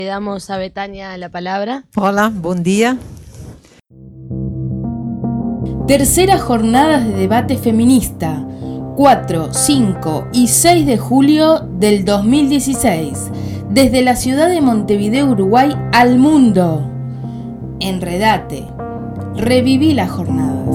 Le damos a Betania la palabra. Hola, buen día. Tercera jornada de debate feminista, 4, 5 y 6 de julio del 2016, desde la ciudad de Montevideo, Uruguay, al mundo. Enredate, reviví las jornadas.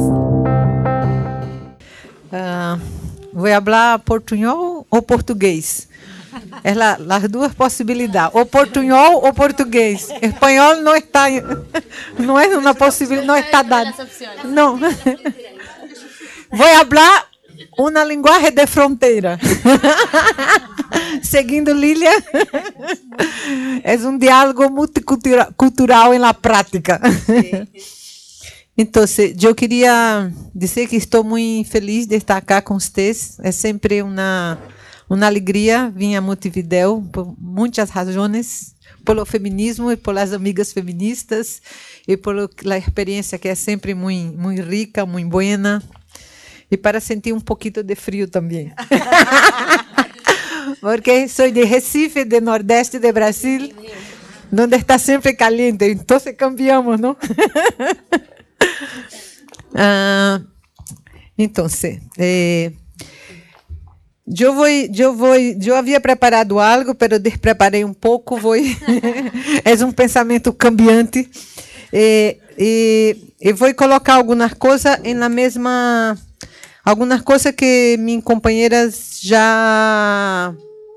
Voy a hablar portuñol o portugués. Es las dos posibilidades, o portuñol o portugués. Espanhol no está, no es una posibilidad, no está dado. No. Voy a hablar una lenguaje de frontera. Seguindo Lilia, es un diálogo multicultural en la práctica. Entonces, yo quería decir que estoy muy feliz de estar acá con ustedes. Es siempre una alegria vir a Montevideo por muitas razões, pelo feminismo e pelas amigas feministas e pela experiência que é sempre muito rica, muito buena e para sentir um pouquinho de frio também. Porque sou de Recife, de Nordeste de Brasil, onde está sempre caliente, então cambiamos, não? Então, eu havia preparado algo, mas despreparei um pouco. É um pensamento cambiante. E vou colocar algumas coisas na mesma. Algumas coisas que minhas companheiras já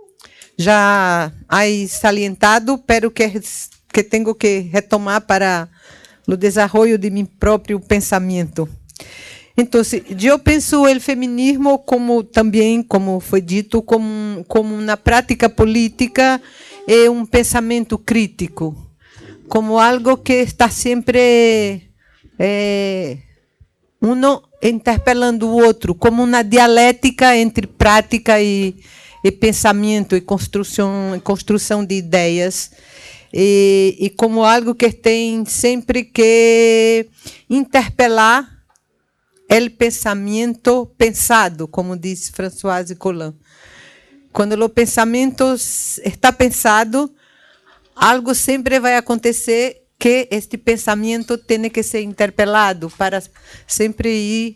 há salientado, pero que tenho que retomar para o desenvolvimento de meu próprio pensamento. Então, eu penso o feminismo como também, como foi dito, como uma prática política e um pensamento crítico, como algo que está sempre interpelando o outro, como uma dialética entre prática e pensamento e construção de ideias, e como algo que tem sempre que interpelar o pensamento pensado, como diz Françoise Collin. Quando o pensamento está pensado, algo sempre vai acontecer que este pensamento tem que ser interpelado para sempre ir.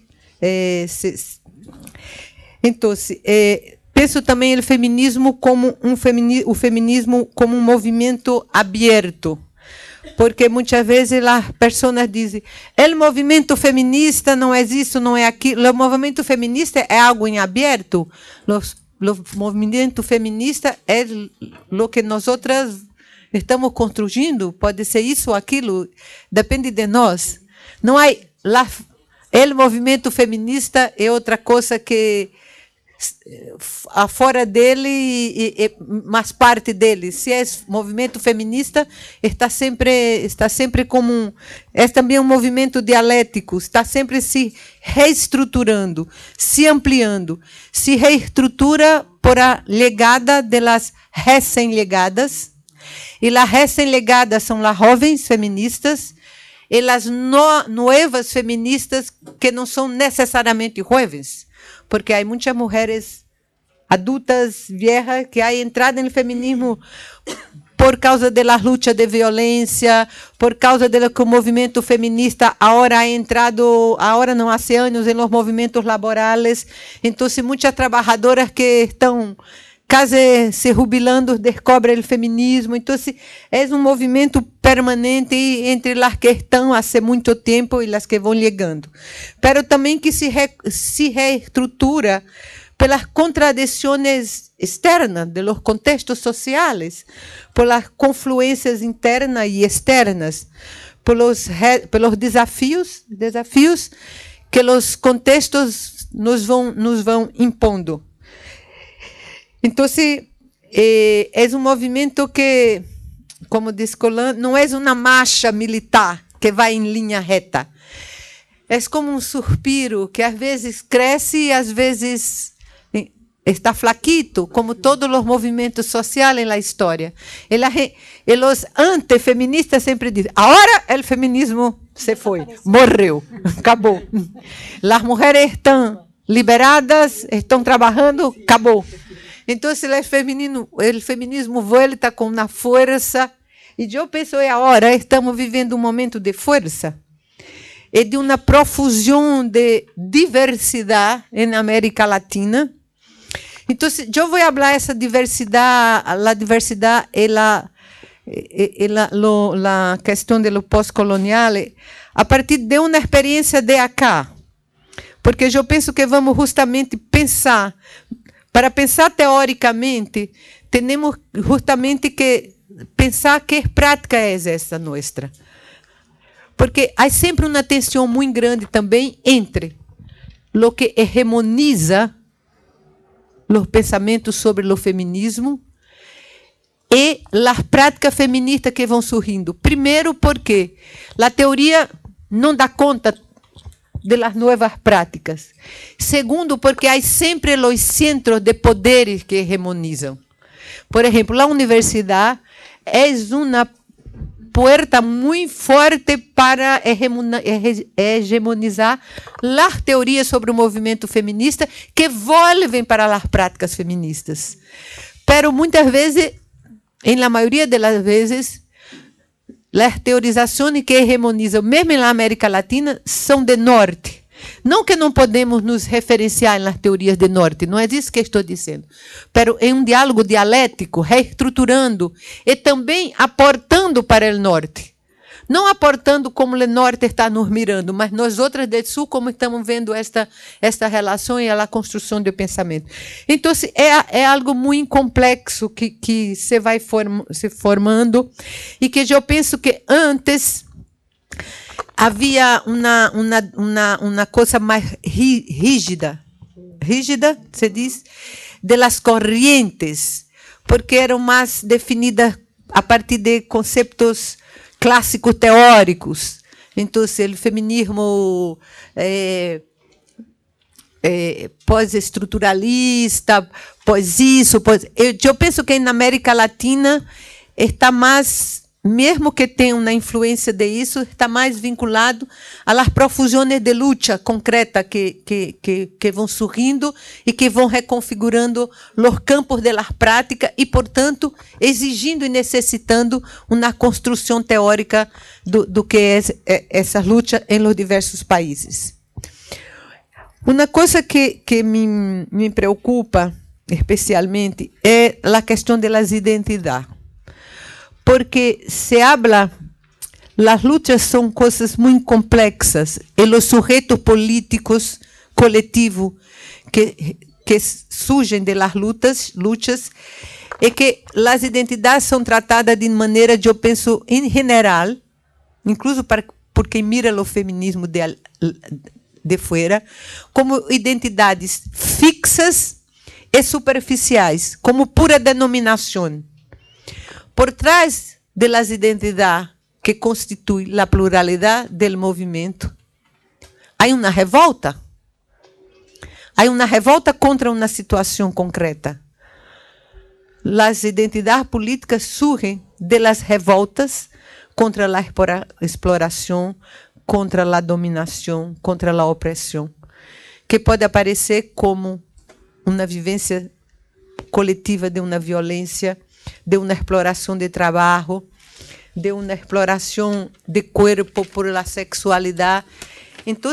Então, penso também o feminismo como o feminismo como um movimento aberto. Porque muitas vezes as pessoas dizem o movimento feminista não é isso, não é aquilo. O movimento feminista é algo em aberto. O movimento feminista é o que nós outras estamos construindo. Pode ser isso ou aquilo, depende de nós. Não há o movimento feminista é outra coisa que fora dele e mais parte dele. Se é movimento feminista, está sempre como é também um movimento dialético, está sempre se reestruturando, se ampliando, se reestrutura por a legada das recém-legadas, e as recém-legadas são as jovens feministas e as novas feministas que não são necessariamente jovens. Porque há muitas mulheres adultas, viejas, que há entrado no feminismo por causa da luta de violência, por causa do que o movimento feminista agora ha entrado, agora não há anos, em los movimentos laborais. Então, muitas trabalhadoras que estão quase se jubilando descobrem o feminismo. Então, é um movimento permanente entre as que estão há muito tempo e as que vão chegando. Mas também que se reestrutura pelas contradições externas de los contextos sociais, pelas confluências internas e externas, pelos desafios que os contextos nos vão impondo. Então, é um movimento que, como diz Collin, não é uma marcha militar que vai em linha reta. É como um suspiro que às vezes cresce e às vezes está flaquito, como todos os movimentos sociais na história. E os antifeministas sempre dizem: agora o feminismo se foi, morreu, acabou. As mulheres estão liberadas, estão trabalhando, acabou. Então, o feminismo volta com uma força E eu penso que agora estamos vivendo um momento de força e de uma profusão de diversidade na América Latina. Então, eu vou falar essa diversidade, a diversidade e a questão do pós-colonial a partir de uma experiência de acá. Porque eu penso que vamos justamente pensar, para pensar teoricamente, temos justamente que pensar que prática é essa nossa. Porque há sempre uma tensão muito grande também entre o que hegemoniza os pensamentos sobre o feminismo e as práticas feministas que vão surgindo. Primeiro, porque a teoria não dá conta de las novas práticas. Segundo, porque há sempre os centros de poderes que hegemonizam. Por exemplo, a universidade é uma porta muito forte para hegemonizar as teorias sobre o movimento feminista que volvem para as práticas feministas. Pero muitas vezes, em la maioria das vezes, as teorizações que hegemonizam, mesmo na América Latina, são de norte. Não que não podemos nos referenciar nas teorias de norte, não é isso que estou dizendo. Pero em um diálogo dialético, reestruturando e também aportando para o norte. Não aportando como o norte está nos mirando, mas nós outras do sul como estamos vendo esta relação e a construção do pensamento. Então, é algo muito complexo que se vai se formando e que eu penso que antes havia uma coisa mais rígida, se diz, de las corrientes, porque eram mais definidas a partir de conceitos clássicos teóricos. Então, o feminismo pós-estruturalista, pós isso, eu penso que na América Latina está mais, mesmo que tenha uma influência de isso, está mais vinculado às profusões de luta concreta que vão surgindo e que vão reconfigurando os campos das práticas e, portanto, exigindo e necessitando uma construção teórica do que é essa luta em los diversos países. Uma coisa que me preocupa especialmente é a questão das identidades. Porque se habla, as lutas são coisas muito complexas e os sujeitos políticos coletivos que surgem de las lutas e que as identidades são tratadas de maneira, eu penso, em geral, incluso por quem mira o feminismo de fora, como identidades fixas e superficiais, como pura denominação. Por trás de las identidades que constituem a pluralidade do movimento, há uma revolta. Há uma revolta contra uma situação concreta. As identidades políticas surgem de las revoltas contra a exploração, contra a dominação, contra a opressão, que pode aparecer como uma vivência coletiva de uma violência, de uma exploração de trabalho, de uma exploração de corpo por la sexualidade. Então,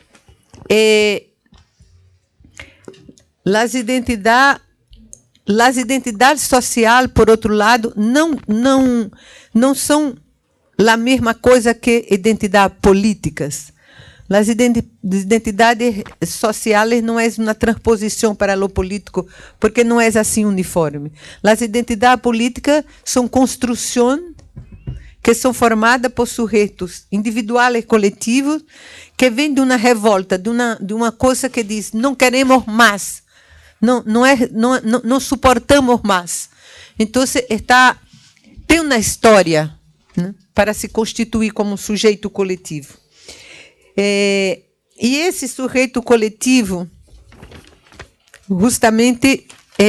as identidades sociais, por outro lado, não são a mesma coisa que identidades políticas. As identidades sociais não é uma transposição para o político, porque não é assim uniforme. As identidades políticas são construções que são formadas por sujeitos individuais e coletivos que vêm de uma revolta, de uma coisa que diz não queremos mais, não suportamos mais. Então, tem uma história, né, para se constituir como um sujeito coletivo. E esse sujeito coletivo, justamente,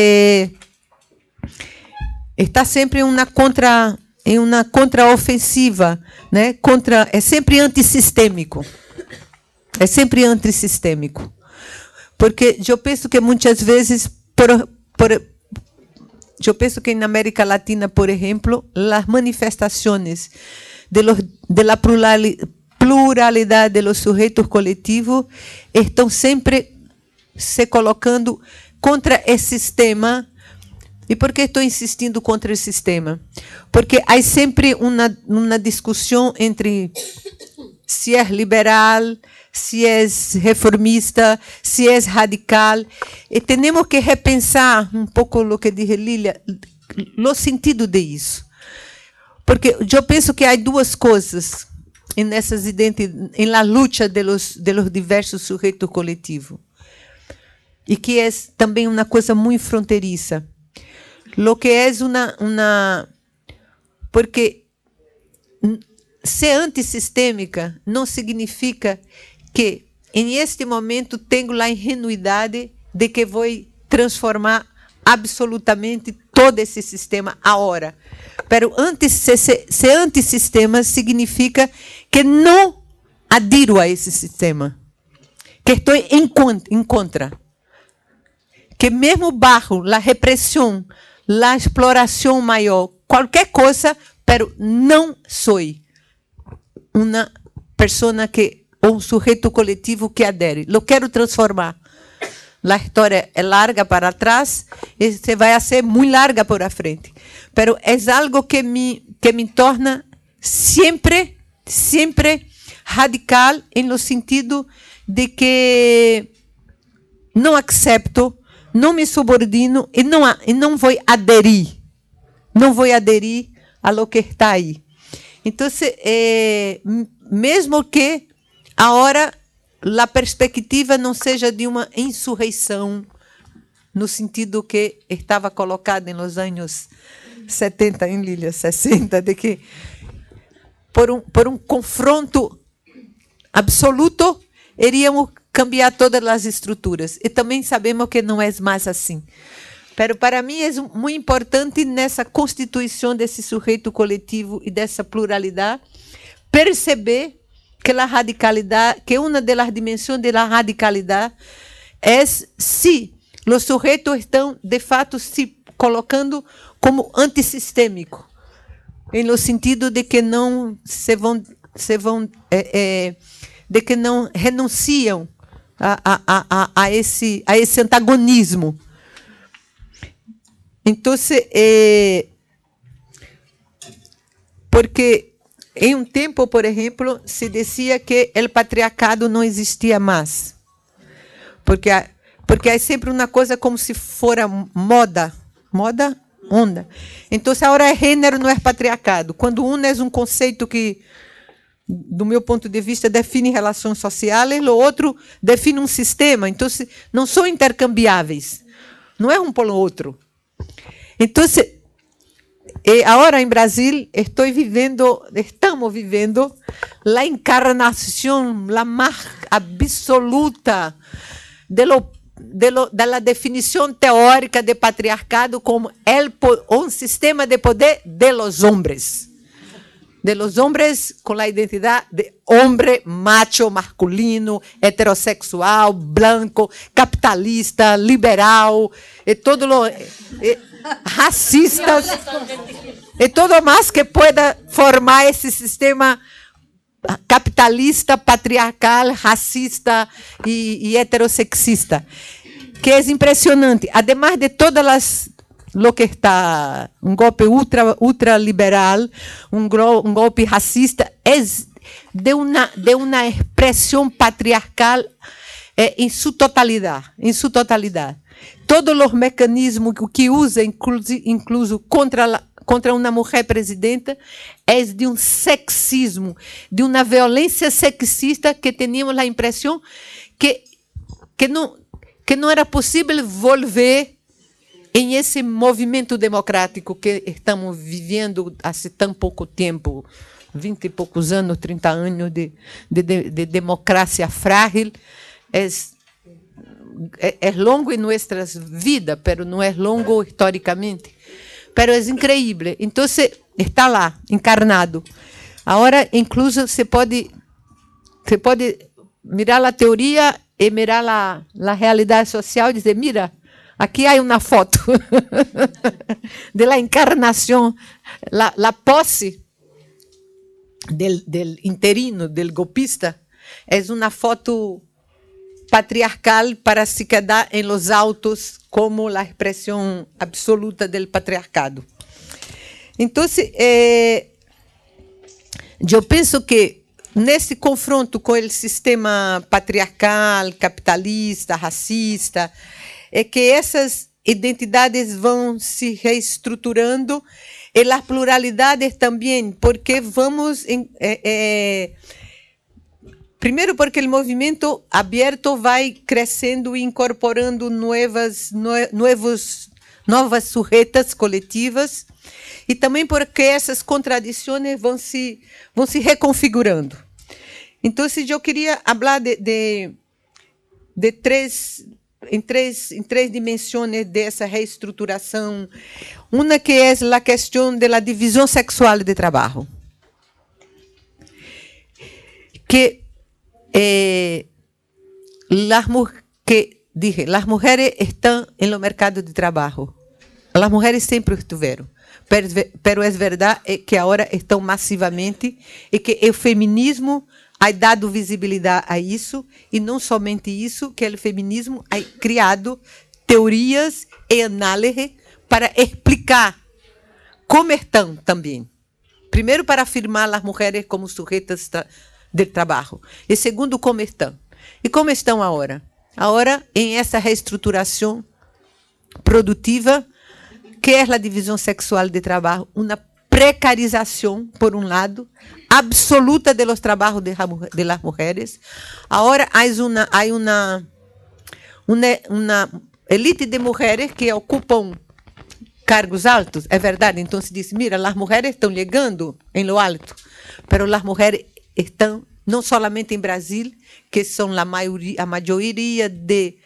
está sempre em uma contraofensiva, né? É sempre antissistêmico. É sempre antissistêmico. Porque eu penso que muitas vezes, eu penso que na América Latina, por exemplo, as manifestações da pluralidade de los sujeitos coletivos estão sempre se colocando contra esse sistema. E por que estou insistindo contra esse sistema? Porque há sempre uma discussão entre se é liberal, se é reformista, se é radical. E temos que repensar um pouco o que disse Lilia, o sentido de isso. Porque eu penso que há duas coisas nessas identidades, na luta de los diversos sujeitos coletivos. E que é também uma coisa muito fronteiriça. Lo que é porque ser antissistêmica não significa que, em este momento, tenho a ingenuidade de que vou transformar absolutamente todo esse sistema agora. Pero ser antissistema significa que não adiro a esse sistema, que estou em contra. Que mesmo bajo a repressão, a exploração maior, qualquer coisa, pero não sou uma pessoa ou um sujeito coletivo que adere. Eu quero transformar. A história é larga para trás e se vai ser muito larga por a frente. Pero é algo que me torna sempre radical no sentido de que não accepto, não me subordino e não vou aderir. Não vou aderir a lo que está aí. Então, mesmo que agora a perspectiva não seja de uma insurreição, no sentido que estava colocado nos anos 70, em Lilia, 60, de que por um confronto absoluto, iríamos cambiar todas as estruturas. E também sabemos que não é mais assim. Mas, para mim, é muito importante, nessa constituição desse sujeito coletivo e dessa pluralidade, perceber que a radicalidade, que uma das dimensões da radicalidade é se os sujeitos estão, de fato, se colocando como antissistêmico, no sentido de que não de que não renunciam a esse antagonismo. Então, porque em um tempo, por exemplo, se dizia que o patriarcado não existia mais, porque é sempre uma coisa como se fora onda. Então, agora é gênero, não é patriarcado. Quando é um conceito que, do meu ponto de vista, define relações sociais, o outro define um sistema. Então, não são intercambiáveis. Não é um pelo outro. Então, agora em Brasil, estamos vivendo a encarnação, a mais absoluta da definição teórica de patriarcado como um sistema de poder de los hombres. De los hombres com a identidade de homem, macho, masculino, heterossexual, branco, capitalista, liberal, e todo racistas, e todo mais que pueda formar esse sistema capitalista, patriarcal, racista e heterossexista, que é impressionante. Además de todas lo que está um golpe ultraliberal, um golpe racista, é de uma expressão patriarcal em sua totalidade. Todos os mecanismos que usa, incluso contra uma mulher presidenta, é de um sexismo, de uma violência sexista que tínhamos a impressão que não era possível volver em esse movimento democrático que estamos vivendo há tão pouco tempo, 20 e poucos anos, 30 anos de democracia frágil. É longo em nossas vidas, mas não é longo historicamente. Mas é incrível. Então, está lá, encarnado. Agora, incluso, se pode mirar a teoria e mirar a realidade social e dizer, mira, Aqui há uma foto de la encarnação, la posse del interino, del golpista, é uma foto patriarcal para se quedar em los autos como a expressão absoluta del patriarcado. Então, eu penso que nesse confronto com o sistema patriarcal, capitalista, racista, é que essas identidades vão se reestruturando e as pluralidades também, porque vamos... primeiro, porque o movimento aberto vai crescendo e incorporando novas sujeitas coletivas, e também porque essas contradições vão se reconfigurando. Então, eu queria falar de três dimensões dessa reestruturação. Uma que é a questão da divisão sexual de trabalho. Que as mulheres estão no mercado de trabalho. As mulheres sempre estiveram. Pero é verdade que agora estão massivamente e que o feminismo ha dado visibilidade a isso, e não somente isso, que o feminismo ha criado teorias e análises para explicar como estão também. Primeiro, para afirmar as mulheres como sujeitas de trabalho, e segundo, como estão. E como estão agora? Agora, em essa reestruturação produtiva, que é a divisão sexual de trabalho, uma precarização, por um lado, absoluta de los trabalhos de las mujeres. Agora há uma elite de mulheres que ocupam cargos altos, é verdade. Então se diz, mira, as mulheres estão chegando em lo alto, mas as mulheres estão não somente em Brasil, que são a maioria de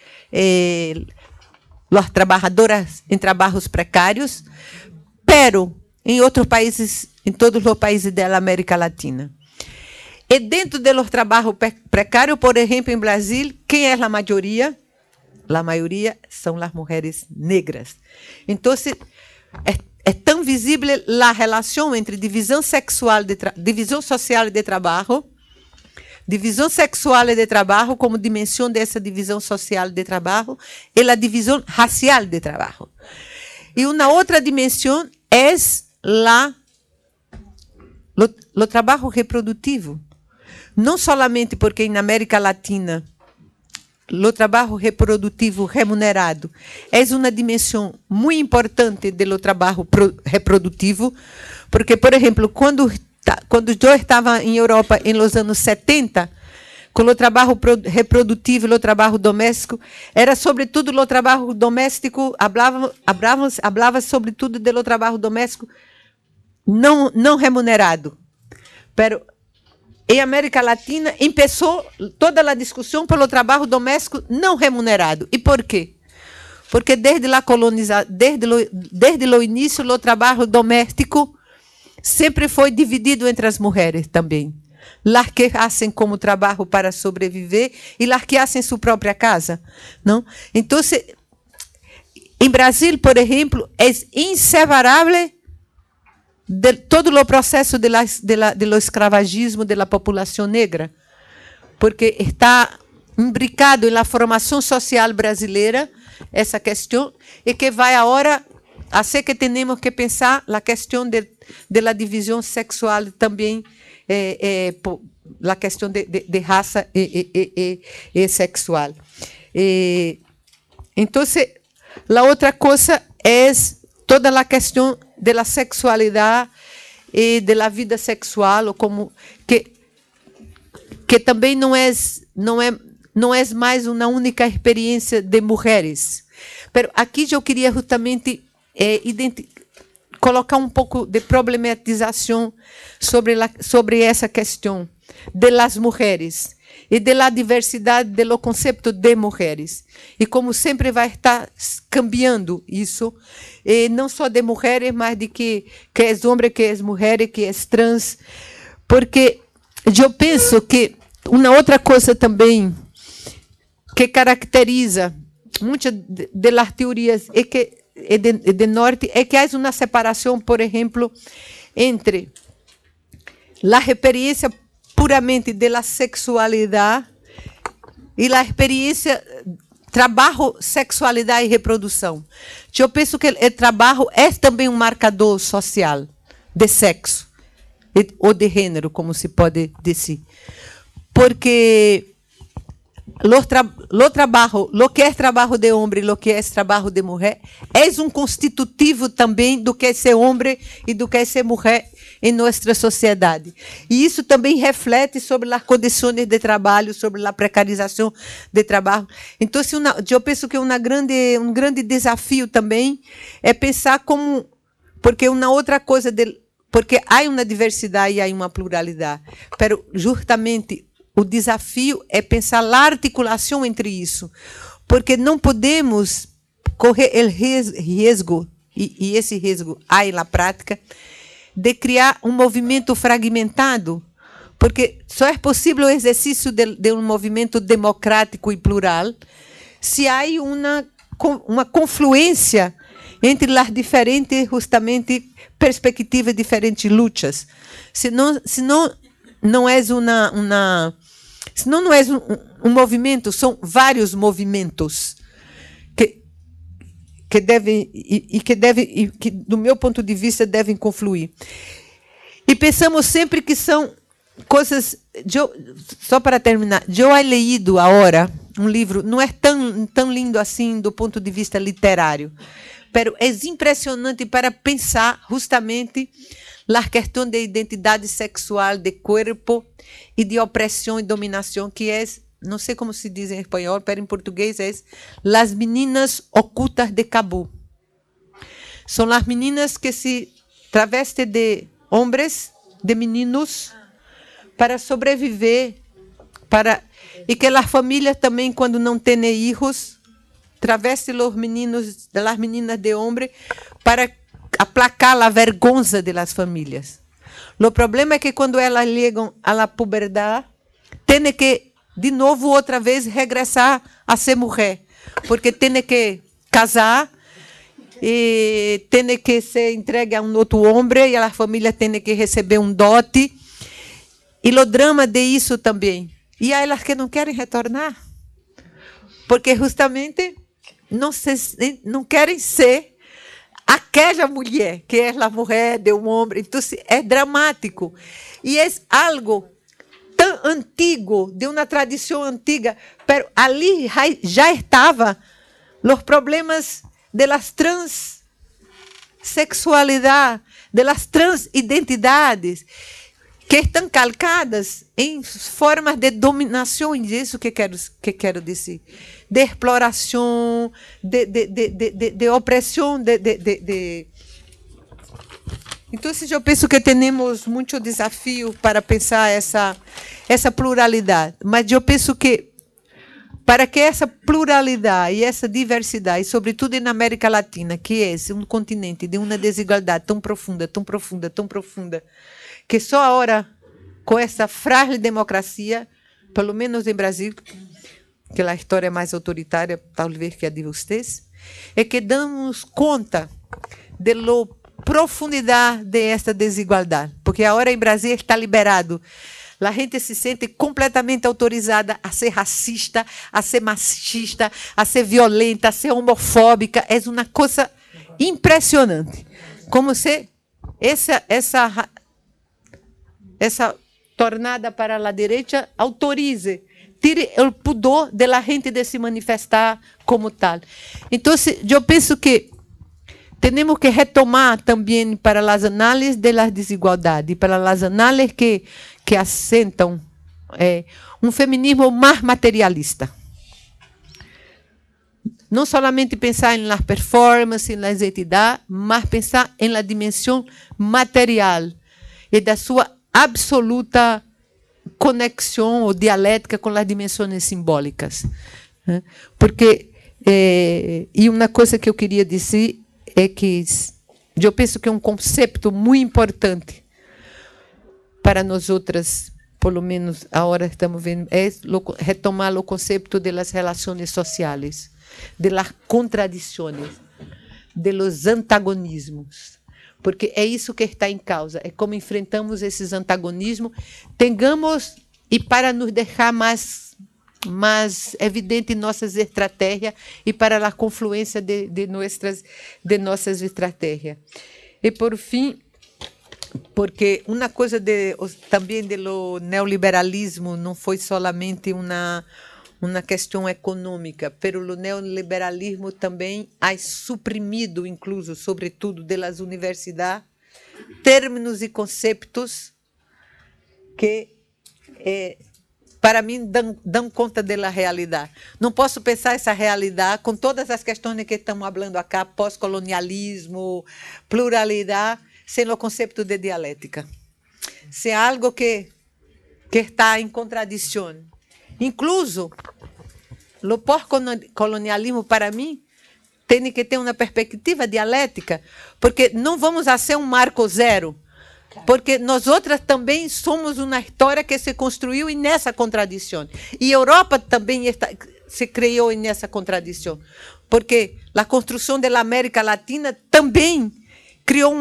as trabalhadoras em trabalhos precários, pero em outros países, em todos os países da América Latina. E dentro dos trabalhos precários, por exemplo, em Brasil, quem é a maioria? A maioria são as mulheres negras. Então, é tão visível a relação entre divisão social de trabalho, divisão sexual de trabalho como dimensão dessa divisão social de trabalho e a divisão racial de trabalho. E uma outra dimensão é o trabalho reprodutivo. Não somente porque na América Latina o trabalho reprodutivo remunerado é uma dimensão muito importante do trabalho reprodutivo, porque, por exemplo, quando eu estava em Europa em los anos 70, com o trabalho reprodutivo e o trabalho doméstico, era sobretudo o trabalho doméstico, falava sobretudo do trabalho doméstico não remunerado. Pero em América Latina começou toda a discussão pelo trabalho doméstico não remunerado. E por quê? Porque desde o início o trabalho doméstico sempre foi dividido entre as mulheres também. Las que fazem como trabalho para sobreviver e las que fazem sua própria casa. Não? Então, em Brasil, por exemplo, é inseparável de todo o processo do escravagismo da população negra, porque está imbricado na formação social brasileira essa questão, e que vai agora a ser que temos que pensar a questão da divisão sexual também, a questão de raça e sexual. Então, a outra coisa é toda a questão da sexualidade e da vida sexual, como que também não é mais uma única experiência de mulheres. Mas aqui eu queria justamente colocar um pouco de problematização sobre essa questão das mulheres e da diversidade do conceito de mulheres. E como sempre vai estar cambiando isso, e não só de mulheres, mas de que é homem, que é mulher, que é trans. Porque eu penso que uma outra coisa também que caracteriza muchas de las teorías de norte es que hay una separación, por ejemplo, entre la experiencia puramente de la sexualidad y la experiencia trabalho, sexualidade e reprodução. Eu penso que o trabalho é também um marcador social de sexo ou de gênero, como se pode dizer. Porque lo que é trabalho de homem, lo que é trabalho de mulher, é um constitutivo também do que é ser homem e do que é ser mulher em nossa sociedade. E isso também reflete sobre as condições de trabalho, sobre a precarização de trabalho. Então, eu penso que um grande desafio também é pensar como... Porque uma outra coisa... Porque há uma diversidade e há uma pluralidade. Mas, justamente, o desafio é pensar a articulação entre isso. Porque não podemos correr o risco, e esse risco há na prática, de criar um movimento fragmentado, porque só é possível o exercício de um movimento democrático e plural se há uma confluência entre as diferentes, justamente, perspectivas, diferentes lutas. Senão não é um movimento, são vários movimentos que do meu ponto de vista, devem confluir. E pensamos sempre que são coisas... Só para terminar, eu he leído agora um livro, não é tão lindo assim do ponto de vista literário, mas é impressionante para pensar justamente a questão de identidade sexual, de corpo e de opressão e dominação, que é... Não sei como se diz em espanhol, mas em português é Las Meninas Ocultas de Cabo. São as meninas que se travestem de homens, de meninos, para sobreviver. E que as famílias também, quando não têm filhos, travestem os meninos, das meninas de homem, para aplacar a vergonha das famílias. O problema é que quando elas chegam à puberdade, têm que de novo, outra vez, regressar a ser mulher. Porque tem que casar, e tem que ser entregue a um outro homem, e a família tem que receber um dote. E o drama de isso também. E há elas que não querem retornar. Porque, justamente, não querem ser aquela mulher, que é a mulher de um homem. Então, é dramático. E é algo tão antigo, de uma tradição antiga, mas ali já estava os problemas das transexualidades, das transidentidades, que estão calcadas em formas de dominação, e isso que quero dizer, de exploração, de opressão, Então, eu penso que temos muito desafio para pensar essa pluralidade. Mas eu penso que, para que essa pluralidade e essa diversidade, sobretudo na América Latina, que é um continente de uma desigualdade tão profunda, tão profunda, tão profunda, que só agora, com essa frágil democracia, pelo menos em Brasil, que a história é mais autoritária, talvez que a de vocês, é que damos conta de profundidade dessa desigualdade, porque agora em Brasil está liberado. A gente se sente completamente autorizada a ser racista, a ser machista, a ser violenta, a ser homofóbica. É uma coisa impressionante. Como se essa tornada para a direita autorize, tire o pudor da gente de se manifestar como tal. Então, eu penso que temos que retomar também para as análises das desigualdades, para as análises que assentam um feminismo mais materialista. Não somente pensar em las performances, em las entidades, mas pensar em la dimensão material e da sua absoluta conexão ou dialética com as dimensões simbólicas. Porque, e uma coisa que eu queria dizer é que eu penso que é um conceito muito importante para nós outras por lo menos agora estamos vendo, é retomar o conceito das relações sociais, das contradições, dos antagonismos, porque é isso que está em causa, é como enfrentamos esses antagonismos, tengamos, e para nos deixar mais evidente nossas estratégias e para a confluência de nossas estratégias. E, por fim, porque uma coisa também do neoliberalismo não foi solamente uma questão econômica, pero o neoliberalismo também ha suprimido, incluso, sobretudo, das universidades, termos e conceitos que, para mim, dão conta da realidade. Não posso pensar essa realidade com todas as questões que estamos falando aqui, pós-colonialismo, pluralidade, sem o conceito de dialética. Se é algo que está em contradição. Incluso, o pós-colonialismo, para mim, tem que ter uma perspectiva dialética, porque não vamos ser um marco zero, porque nós outras também somos uma história que se construiu nessa contradição. E a Europa também se criou nessa contradição, porque a construção da América Latina também criou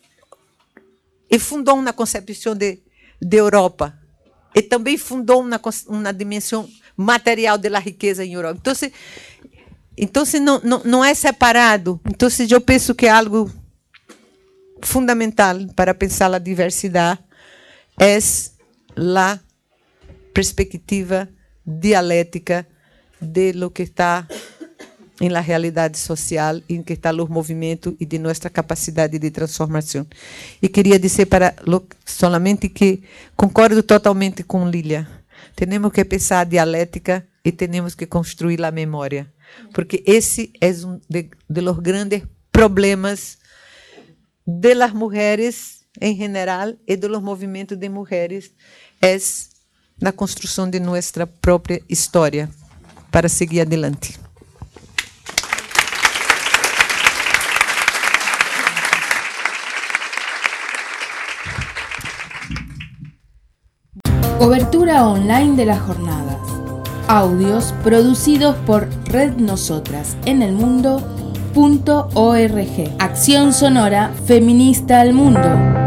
e fundou uma concepção de Europa. E também fundou uma dimensão material da riqueza em Europa. Então não é separado. Então, eu penso que é algo fundamental para pensar a diversidade é a perspectiva dialética de lo que está em la realidade social, em que está os movimentos e de nossa capacidade de transformação. E queria dizer solamente que concordo totalmente com Lilia. Temos que pensar a dialética e temos que construir a memória, porque esse é de los grandes problemas de las mulheres em geral e de los movimentos de mulheres é na construção de nossa própria história para seguir adelante. Cobertura online de las jornadas. Audios producidos por Red Nosotras en el Mundo.org. Acción sonora feminista al mundo.